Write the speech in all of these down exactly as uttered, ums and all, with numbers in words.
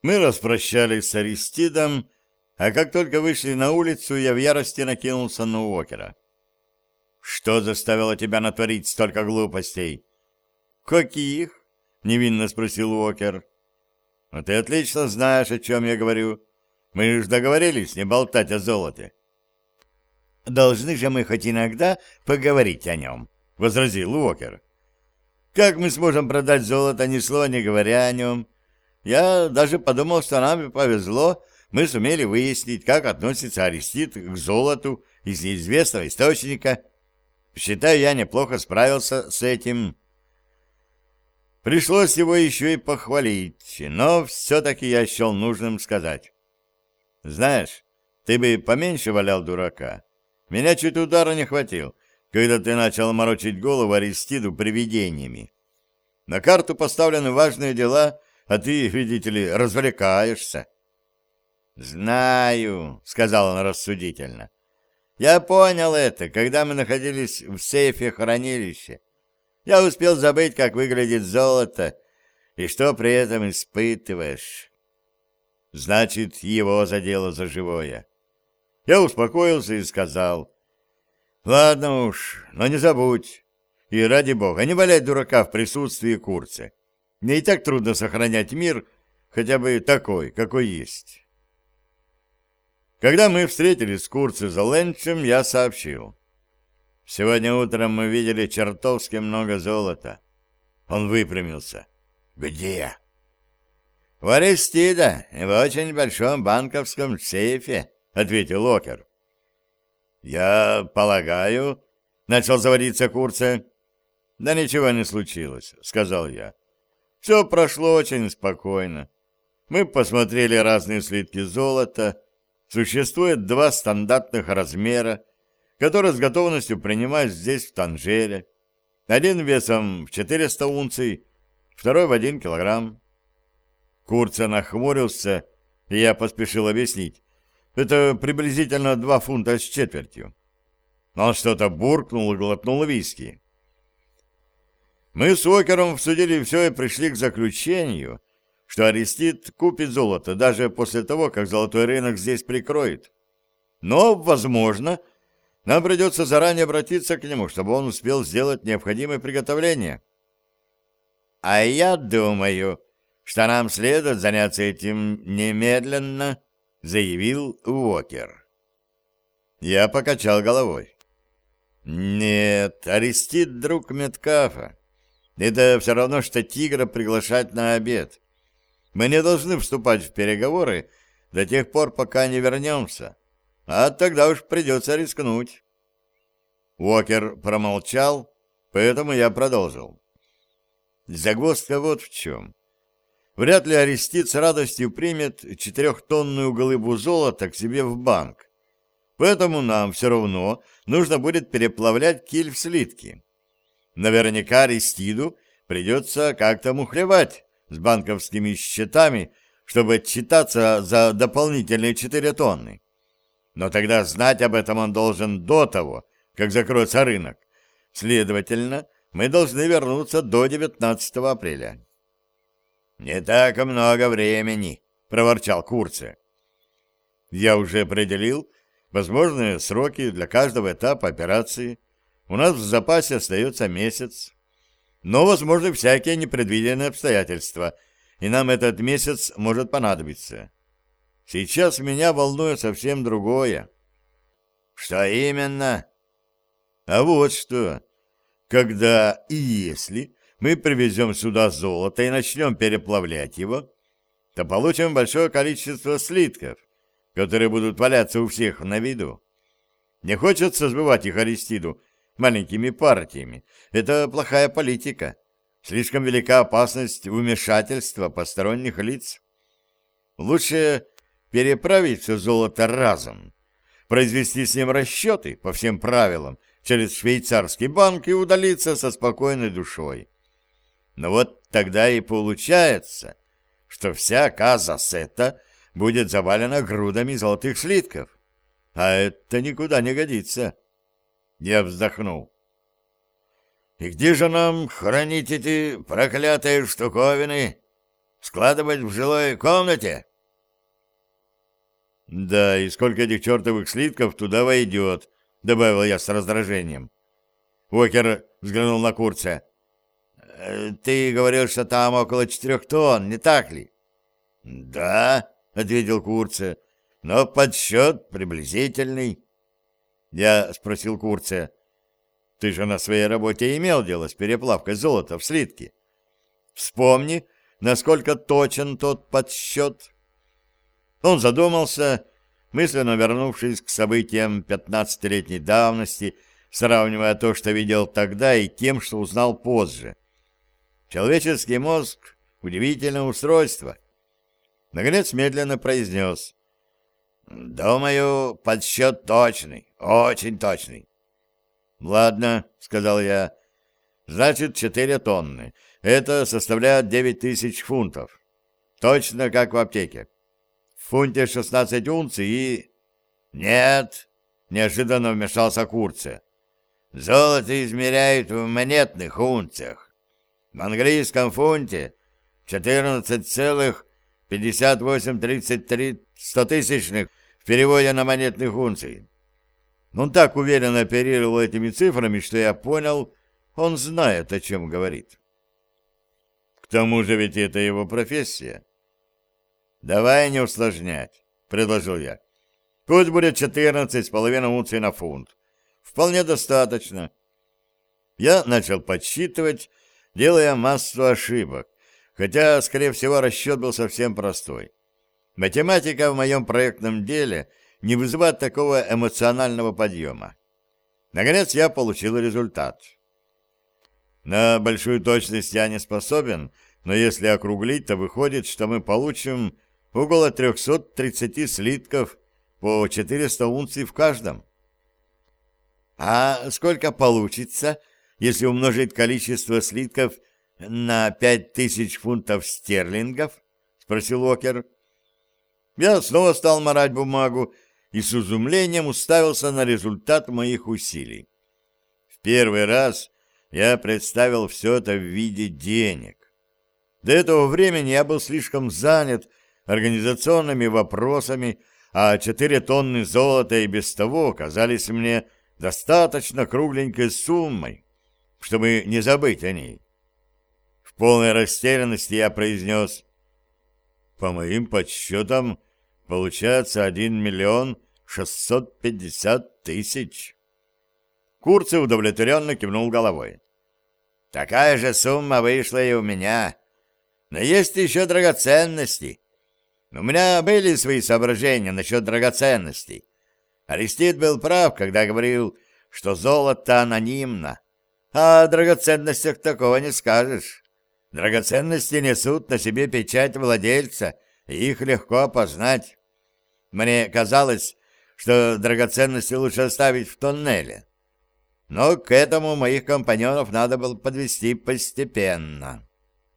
Мы распрощались с Аристидом, а как только вышли на улицу, я в ярости накинулся на Уокера. «Что заставило тебя натворить столько глупостей?» «Каких?» — невинно спросил Уокер. «А ты отлично знаешь, о чем я говорю. Мы же договорились не болтать о золоте». «Должны же мы хоть иногда поговорить о нем», — возразил Уокер. «Как мы сможем продать золото, ни слова не говоря о нем? Я даже подумал, что нам повезло, мы сумели выяснить, как относится Аристид к золоту из неизвестного источника. Считаю, я неплохо справился с этим». Пришлось его еще и похвалить, но все-таки я счел нужным сказать. «Знаешь, ты бы поменьше валял дурака. Меня чуть удара не хватил, когда ты начал морочить голову Аристиду привидениями. На карту поставлены важные дела, а ты, видите ли, развлекаешься». «Знаю», — сказал он рассудительно. «Я понял это, когда мы находились в сейфе хранилища. Я успел забыть, как выглядит золото, и что при этом испытываешь». Значит, его задело за живое. Я успокоился и сказал: «Ладно уж, но не забудь. И ради бога, не валяй дурака в присутствии Курца. Мне и так трудно сохранять мир, хотя бы такой, какой есть». Когда мы встретились с Курцем за ленчем, я сообщил: «Сегодня утром мы видели чертовски много золота». Он выпрямился. «Где?» «В Аристида, в очень большом банковском сейфе», — ответил Уокер. «Я полагаю...» — начал заводиться Курце. «Да ничего не случилось», — сказал я. «Все прошло очень спокойно. Мы посмотрели разные слитки золота. Существует два стандартных размера, которые с готовностью принимают здесь, в Танжере. Один весом в четыреста унций, второй в один килограмм». Курце нахмурился, и я поспешил объяснить. Это приблизительно два фунта с четвертью. Он что-то буркнул и глотнул виски. Мы с Уокером обсудили все и пришли к заключению, что Аристид купит золото даже после того, как золотой рынок здесь прикроет. Но, возможно, нам придется заранее обратиться к нему, чтобы он успел сделать необходимые приготовления. «А я думаю, что нам следует заняться этим немедленно», — заявил Уокер. Я покачал головой. «Нет, Аристид — друг Меткафа. Это все равно, что тигра приглашать на обед. Мы не должны вступать в переговоры до тех пор, пока не вернемся, а тогда уж придется рискнуть». Уокер промолчал, поэтому я продолжил. Загвоздка вот в чем. Вряд ли Аристид с радостью примет четырехтонную глыбу золота к себе в банк. Поэтому нам все равно нужно будет переплавлять киль в слитки. Наверняка Аристиду придется как-то мухлевать с банковскими счетами, чтобы отчитаться за дополнительные четыре тонны. Но тогда знать об этом он должен до того, как закроется рынок. Следовательно, мы должны вернуться до девятнадцатого апреля. «Не так много времени», — проворчал Курце. «Я уже определил возможные сроки для каждого этапа операции. У нас в запасе остается месяц. Но возможны всякие непредвиденные обстоятельства, и нам этот месяц может понадобиться. Сейчас меня волнует совсем другое». «Что именно?» «А вот что. Когда и если мы привезем сюда золото и начнем переплавлять его, то получим большое количество слитков, которые будут валяться у всех на виду. Не хочется сбывать их Аристиду маленькими партиями. Это плохая политика. Слишком велика опасность вмешательства посторонних лиц. Лучше переправить все золото разом, произвести с ним расчеты по всем правилам через швейцарский банк и удалиться со спокойной душой. Но вот тогда и получается, что вся Каза-Сета будет завалена грудами золотых слитков. А это никуда не годится. Я вздохнул. «И где же нам хранить эти проклятые штуковины?» — складывать в жилой комнате. Да, и сколько этих чертовых слитков туда войдет, добавил я с раздражением. Уокер взглянул на Курца. Ты говорил, что там около четырех тонн, не так ли? Да, ответил Курце, но подсчет приблизительный. Я спросил Курца. Ты же на своей работе имел дело с переплавкой золота в слитки. Вспомни, насколько точен тот подсчет. Он задумался, мысленно вернувшись к событиям пятнадцатилетней давности, сравнивая то, что видел тогда, и тем, что узнал позже. Человеческий мозг — удивительное устройство. Наконец медленно произнес. «Думаю, подсчет точный, очень точный». «Ладно», — сказал я, — «значит, четыре тонны. Это составляет девять тысяч фунтов. Точно как в аптеке. В фунте шестнадцать унций и...» «Нет», — неожиданно вмешался Курце. «Золото измеряют в монетных унциях. В английском фунте четырнадцать целых пятьдесят восемь тридцать три стотысячных в переводе на монетных унций». Он так уверенно оперировал этими цифрами, что я понял, он знает, о чем говорит. К тому же ведь это его профессия. «Давай не усложнять», — предложил я. «Пусть будет четырнадцать с половиной унций на фунт. Вполне достаточно». Я начал подсчитывать, делая массу ошибок, хотя, скорее всего, расчет был совсем простой. Математика в моем проектном деле не вызывает такого эмоционального подъема. Наконец я получил результат. На большую точность я не способен, но если округлить, то выходит, что мы получим около трехсот тридцати слитков по четыреста унций в каждом. А сколько получится, если умножить количество слитков на пять тысяч фунтов стерлингов? — спросил Уокер. Я снова стал марать бумагу и с изумлением уставился на результат моих усилий. В первый раз я представил все это в виде денег. До этого времени я был слишком занят организационными вопросами, а четыре тонны золота и без того казались мне достаточно кругленькой суммой, чтобы не забыть о ней. В полной растерянности я произнес: «По моим подсчетам, получается один миллион шестьсот пятьдесят тысяч». Курцев удовлетворенно кивнул головой. «Такая же сумма вышла и у меня. Но есть еще драгоценности. У меня были свои соображения насчет драгоценностей. Аристид был прав, когда говорил, что золото анонимно. А о драгоценностях такого не скажешь. Драгоценности несут на себе печать владельца, и их легко опознать. Мне казалось, что драгоценности лучше оставить в тоннеле. Но к этому моих компаньонов надо было подвести постепенно».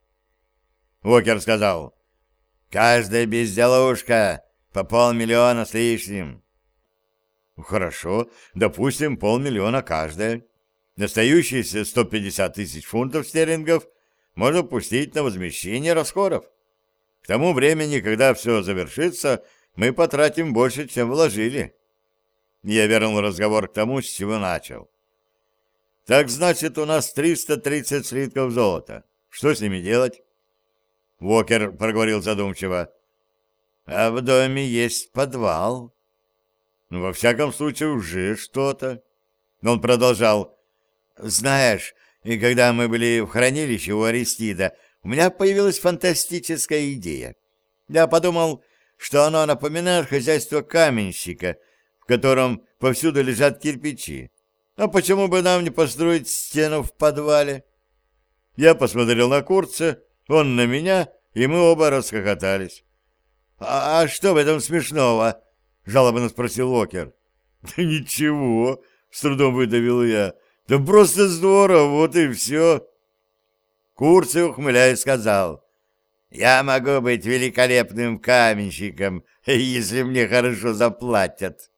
Уокер сказал: «Каждая безделушка по полмиллиона с лишним». «Хорошо, допустим, полмиллиона каждая. Остающиеся сто пятьдесят тысяч фунтов стерлингов можно пустить на возмещение расходов. К тому времени, когда все завершится, мы потратим больше, чем вложили». Я вернул разговор к тому, с чего начал. «Так значит, у нас триста тридцать слитков золота. Что с ними делать?» Уокер проговорил задумчиво: «А в доме есть подвал». «Ну, во всяком случае, уже что-то». Он продолжал: «Знаешь, и когда мы были в хранилище у Аристида, у меня появилась фантастическая идея. Я подумал, что оно напоминает хозяйство каменщика, в котором повсюду лежат кирпичи. А почему бы нам не построить стену в подвале?» Я посмотрел на Курца, он на меня, и мы оба расхохотались. «А, а что в этом смешного?» — жалобно спросил Уокер. «Да ничего», — с трудом выдавил я. «Да просто здорово, вот и все». Курцев, ухмыляясь, сказал: «Я могу быть великолепным каменщиком, если мне хорошо заплатят».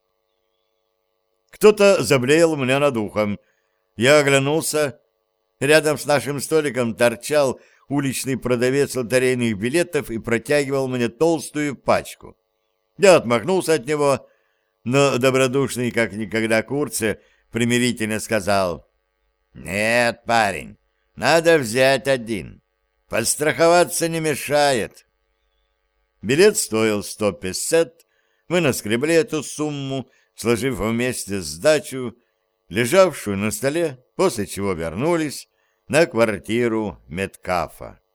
Кто-то заблеял у меня над ухом. Я оглянулся. Рядом с нашим столиком торчал уличный продавец лотерейных билетов и протягивал мне толстую пачку. Я отмахнулся от него, но добродушный, как никогда, Курце примирительно сказал: «Нет, парень, надо взять один. Подстраховаться не мешает». Билет стоил сто песет, мы наскребли эту сумму, сложив вместе сдачу, лежавшую на столе, после чего вернулись на квартиру Меткафа.